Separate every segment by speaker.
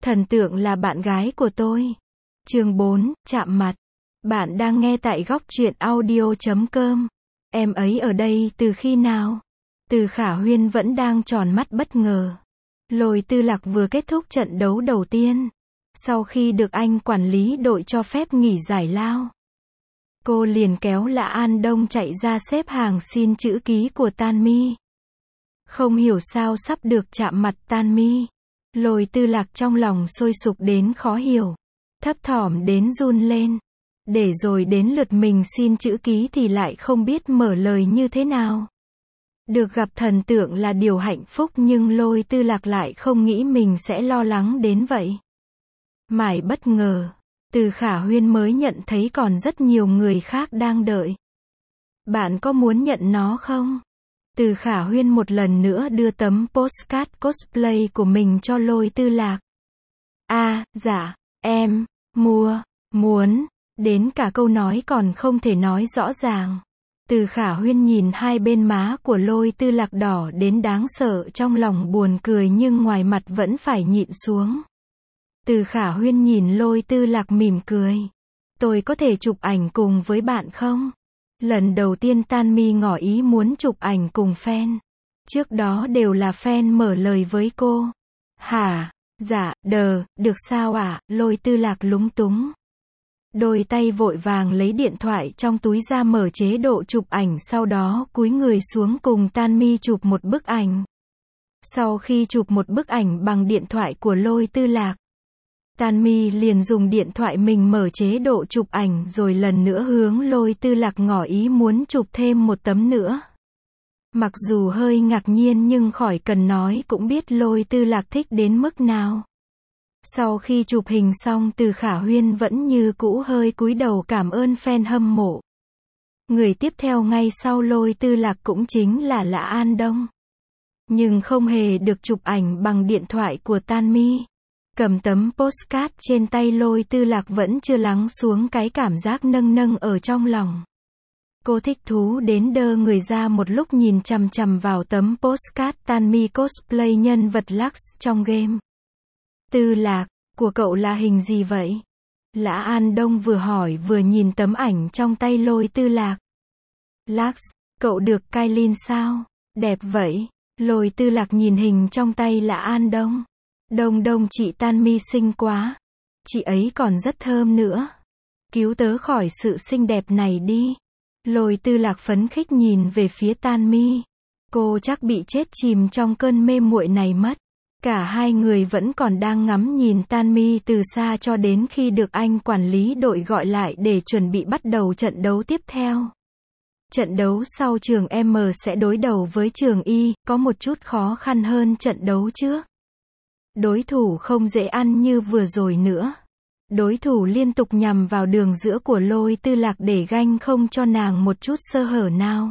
Speaker 1: Thần tượng là bạn gái của tôi. Chương 4, chạm mặt. Bạn đang nghe tại góc truyện audio.com. Em ấy ở đây từ khi nào? Từ Khả Huyên vẫn đang tròn mắt bất ngờ. Lôi Tư Lạc vừa kết thúc trận đấu đầu tiên. Sau khi được anh quản lý đội cho phép nghỉ giải lao, cô liền kéo Lã An Đông chạy ra xếp hàng xin chữ ký của Tan Mi. Không hiểu sao sắp được chạm mặt Tan Mi, Lôi Tư Lạc trong lòng sôi sục đến khó hiểu, thấp thỏm đến run lên. Để rồi đến lượt mình xin chữ ký thì lại không biết mở lời như thế nào. Được gặp thần tượng là điều hạnh phúc, nhưng Lôi Tư Lạc lại không nghĩ mình sẽ lo lắng đến vậy. Mãi bất ngờ, Từ Khả Huyên mới nhận thấy còn rất nhiều người khác đang đợi. Bạn có muốn nhận nó không? Từ Khả Huyên một lần nữa đưa tấm postcard cosplay của mình cho Lôi Tư Lạc. Dạ, em muốn. Đến cả câu nói còn không thể nói rõ ràng. Từ Khả Huyên nhìn hai bên má của Lôi Tư Lạc đỏ đến đáng sợ, trong lòng buồn cười nhưng ngoài mặt vẫn phải nhịn xuống. Từ Khả Huyên nhìn Lôi Tư Lạc mỉm cười. Tôi có thể chụp ảnh cùng với bạn không? Lần đầu tiên Tan Mi ngỏ ý muốn chụp ảnh cùng fan. Trước đó đều là fan mở lời với cô. Hả? Dạ, được sao ạ? Lôi Tư Lạc lúng túng. Đôi tay vội vàng lấy điện thoại trong túi ra mở chế độ chụp ảnh, sau đó cúi người xuống cùng Tan Mi chụp một bức ảnh. Sau khi chụp một bức ảnh bằng điện thoại của Lôi Tư Lạc, Tan Mi liền dùng điện thoại mình mở chế độ chụp ảnh rồi lần nữa hướng Lôi Tư Lạc ngỏ ý muốn chụp thêm một tấm nữa. Mặc dù hơi ngạc nhiên nhưng khỏi cần nói cũng biết Lôi Tư Lạc thích đến mức nào. Sau khi chụp hình xong, Từ Khả Huyên vẫn như cũ hơi cúi đầu cảm ơn fan hâm mộ. Người tiếp theo ngay sau Lôi Tư Lạc cũng chính là Lã An Đông. Nhưng không hề được chụp ảnh bằng điện thoại của Tan Mi. Cầm tấm postcard trên tay, Lôi Tư Lạc vẫn chưa lắng xuống cái cảm giác nâng ở trong lòng. Cô thích thú đến đơ người ra một lúc nhìn chằm chằm vào tấm postcard Tan Mi cosplay nhân vật Lux trong game. Tư Lạc, của cậu là hình gì vậy? Lã An Đông vừa hỏi vừa nhìn tấm ảnh trong tay Lôi Tư Lạc. Lux, cậu được Kailin sao? Đẹp vậy. Lôi Tư Lạc nhìn hình trong tay Lã An Đông. Đông, chị Tan Mi xinh quá. Chị ấy còn rất thơm nữa. Cứu tớ khỏi sự xinh đẹp này đi. Lôi Tư Lạc phấn khích nhìn về phía Tan Mi. Cô chắc bị chết chìm trong cơn mê muội này mất. Cả hai người vẫn còn đang ngắm nhìn Tan Mi từ xa cho đến khi được anh quản lý đội gọi lại để chuẩn bị bắt đầu trận đấu tiếp theo. Trận đấu sau trường M sẽ đối đầu với trường Y, có một chút khó khăn hơn trận đấu trước. Đối thủ không dễ ăn như vừa rồi nữa. Đối thủ liên tục nhằm vào đường giữa của Lôi Tư Lạc để ganh không cho nàng một chút sơ hở nào.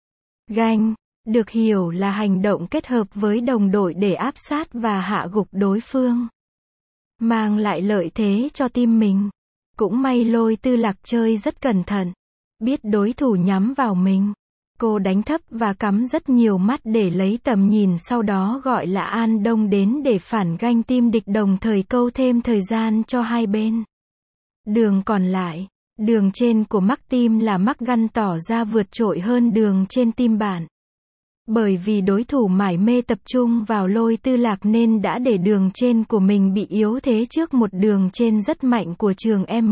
Speaker 1: Ganh được hiểu là hành động kết hợp với đồng đội để áp sát và hạ gục đối phương, mang lại lợi thế cho team mình. Cũng may Lôi Tư Lạc chơi rất cẩn thận, biết đối thủ nhắm vào mình. Cô đánh thấp và cắm rất nhiều mắt để lấy tầm nhìn, sau đó gọi Lã An Đông đến để phản ganh team địch, đồng thời câu thêm thời gian cho hai bên. Đường còn lại, đường trên của Mắc team là Mắc Gun tỏ ra vượt trội hơn đường trên team bạn. Bởi vì đối thủ mải mê tập trung vào Lôi Tư Lạc nên đã để đường trên của mình bị yếu thế trước một đường trên rất mạnh của trường M.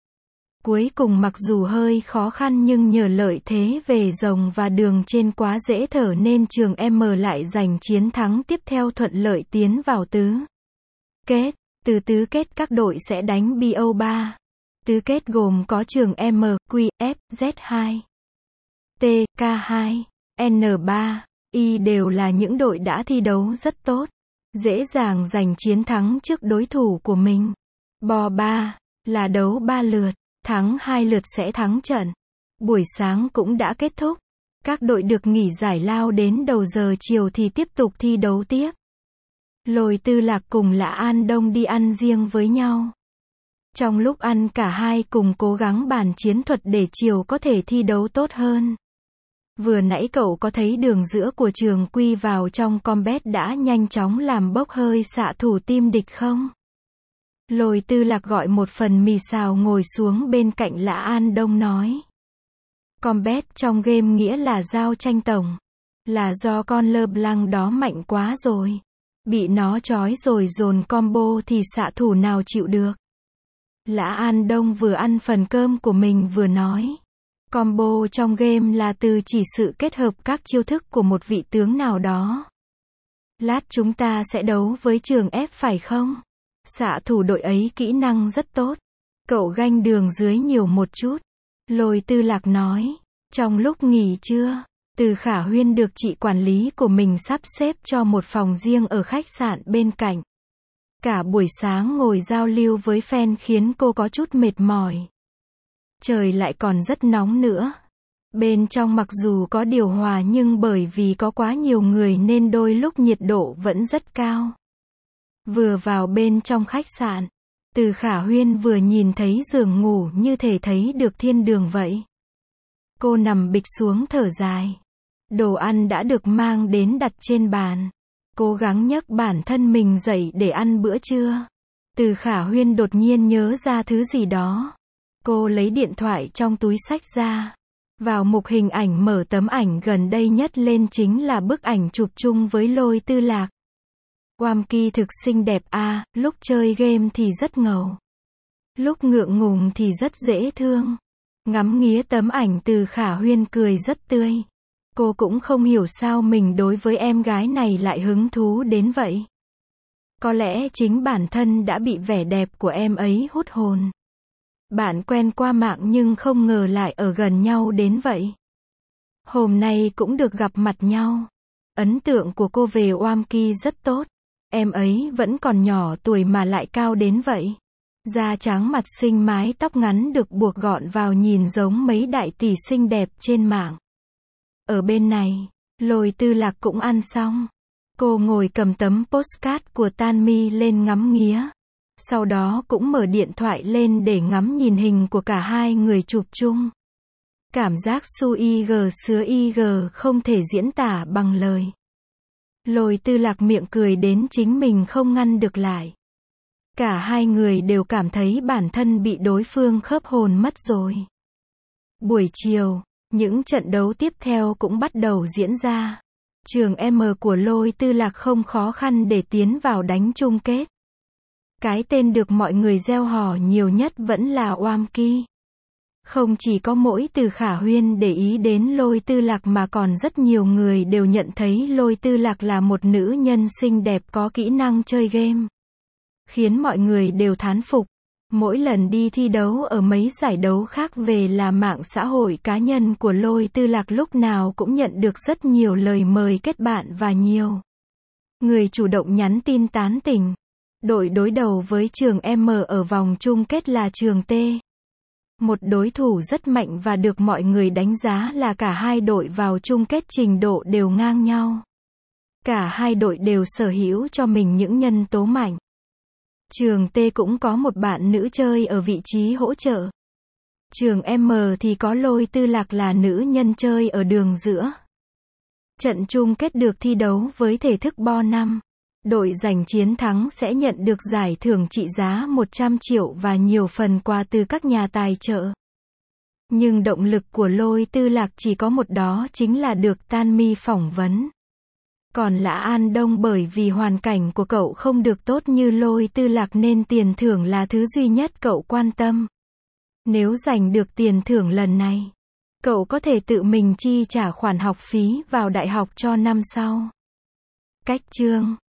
Speaker 1: Cuối cùng mặc dù hơi khó khăn nhưng nhờ lợi thế về rồng và đường trên quá dễ thở nên trường M lại giành chiến thắng tiếp theo, thuận lợi tiến vào tứ kết. Từ tứ kết các đội sẽ đánh BO3. Tứ kết gồm có trường M, Q, F, Z2, T, K2, N3, Y đều là những đội đã thi đấu rất tốt, dễ dàng giành chiến thắng trước đối thủ của mình. Bò 3 là đấu 3 lượt, thắng 2 lượt sẽ thắng trận. Buổi sáng cũng đã kết thúc. Các đội được nghỉ giải lao đến đầu giờ chiều thì tiếp tục thi đấu tiếp. Lôi Tư Lạc cùng Lã An Đông đi ăn riêng với nhau. Trong lúc ăn cả hai cùng cố gắng bàn chiến thuật để chiều có thể thi đấu tốt hơn. Vừa nãy cậu có thấy đường giữa của trường Quy vào trong combat đã nhanh chóng làm bốc hơi xạ thủ team địch không? Lôi Tư Lạc gọi một phần mì xào ngồi xuống bên cạnh Lã An Đông nói. Combat trong game nghĩa là giao tranh tổng. Là do con LeBlanc đó mạnh quá rồi. Bị nó trói rồi dồn combo thì xạ thủ nào chịu được. Lã An Đông vừa ăn phần cơm của mình vừa nói. Combo trong game là từ chỉ sự kết hợp các chiêu thức của một vị tướng nào đó. Lát chúng ta sẽ đấu với Trường F phải không? Xạ thủ đội ấy kỹ năng rất tốt. Cậu ganh đường dưới nhiều một chút. Lôi Tư Lạc nói. Trong lúc nghỉ trưa, Từ Khả Huyên được chị quản lý của mình sắp xếp cho một phòng riêng ở khách sạn bên cạnh. Cả buổi sáng ngồi giao lưu với fan khiến cô có chút mệt mỏi. Trời lại còn rất nóng nữa. Bên trong mặc dù có điều hòa nhưng bởi vì có quá nhiều người nên đôi lúc nhiệt độ vẫn rất cao. Vừa vào bên trong khách sạn, Từ Khả Huyên vừa nhìn thấy giường ngủ như thể thấy được thiên đường vậy. Cô nằm bịch xuống thở dài. Đồ ăn đã được mang đến đặt trên bàn. Cố gắng nhấc bản thân mình dậy để ăn bữa trưa. Từ Khả Huyên đột nhiên nhớ ra thứ gì đó. Cô lấy điện thoại trong túi xách ra. Vào mục hình ảnh mở tấm ảnh gần đây nhất lên chính là bức ảnh chụp chung với Lôi Tư Lạc. Wamki thực xinh đẹp à, lúc chơi game thì rất ngầu. Lúc ngượng ngùng thì rất dễ thương. Ngắm nghía tấm ảnh Từ Khả Huyên cười rất tươi. Cô cũng không hiểu sao mình đối với em gái này lại hứng thú đến vậy. Có lẽ chính bản thân đã bị vẻ đẹp của em ấy hút hồn. Bạn quen qua mạng nhưng không ngờ lại ở gần nhau đến vậy. Hôm nay cũng được gặp mặt nhau. Ấn tượng của cô về Wamki rất tốt. Em ấy vẫn còn nhỏ tuổi mà lại cao đến vậy. Da trắng mặt xinh mái tóc ngắn được buộc gọn vào nhìn giống mấy đại tỷ xinh đẹp trên mạng. Ở bên này, Lôi Tư Lạc cũng ăn xong. Cô ngồi cầm tấm postcard của Tanmi lên ngắm nghía. Sau đó cũng mở điện thoại lên để ngắm nhìn hình của cả hai người chụp chung. Cảm giác su IG sứa IG không thể diễn tả bằng lời. Lôi Tư Lạc miệng cười đến chính mình không ngăn được lại. Cả hai người đều cảm thấy bản thân bị đối phương khớp hồn mất rồi. Buổi chiều, những trận đấu tiếp theo cũng bắt đầu diễn ra. Trường M của Lôi Tư Lạc không khó khăn để tiến vào đánh chung kết. Cái tên được mọi người reo hò nhiều nhất vẫn là Wamki. Không chỉ có mỗi Từ Khả Huyên để ý đến Lôi Tư Lạc mà còn rất nhiều người đều nhận thấy Lôi Tư Lạc là một nữ nhân xinh đẹp có kỹ năng chơi game. Khiến mọi người đều thán phục. Mỗi lần đi thi đấu ở mấy giải đấu khác về là mạng xã hội cá nhân của Lôi Tư Lạc lúc nào cũng nhận được rất nhiều lời mời kết bạn và nhiều người chủ động nhắn tin tán tỉnh. Đội đối đầu với trường M ở vòng chung kết là trường T. Một đối thủ rất mạnh và được mọi người đánh giá là cả hai đội vào chung kết trình độ đều ngang nhau. Cả hai đội đều sở hữu cho mình những nhân tố mạnh. Trường T cũng có một bạn nữ chơi ở vị trí hỗ trợ. Trường M thì có Lôi Tư Lạc là nữ nhân chơi ở đường giữa. Trận chung kết được thi đấu với thể thức bo 5. Đội giành chiến thắng sẽ nhận được giải thưởng trị giá 100 triệu và nhiều phần quà từ các nhà tài trợ. Nhưng động lực của Lôi Tư Lạc chỉ có một đó chính là được Tanmi phỏng vấn. Còn Lã An Đông bởi vì hoàn cảnh của cậu không được tốt như Lôi Tư Lạc nên tiền thưởng là thứ duy nhất cậu quan tâm. Nếu giành được tiền thưởng lần này, cậu có thể tự mình chi trả khoản học phí vào đại học cho năm sau. Cách chương